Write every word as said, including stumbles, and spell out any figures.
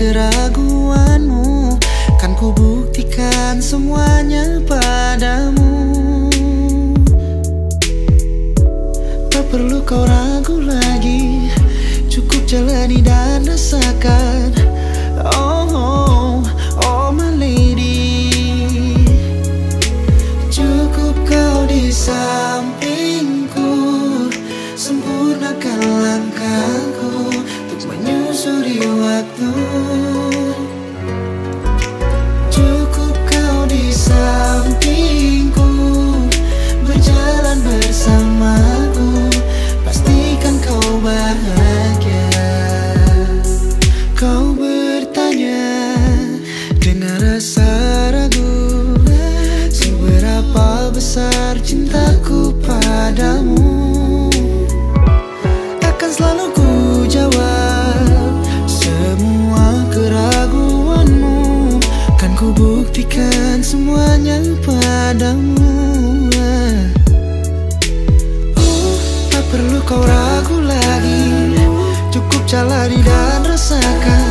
keraguanmu, kan ku buktikan semuanya padamu. Tak perlu kau ragu lagi, cukup jalani dan rasakan. Oh, oh, oh my lady, cukup kau di sampingku, sempurnakan langkahku untuk menyusuri waktu. Cukup kau di sampingku, berjalan bersamaku, pastikan kau bahagia. Kau bertanya dengan rasa ragu, seberapa besar cintaku padamu. Akan selalu ku jawab semua keraguanmu, kan ku buktikan semuanya padamu. Oh, tak perlu kau ragu lagi, cukup jalani dan rasakan.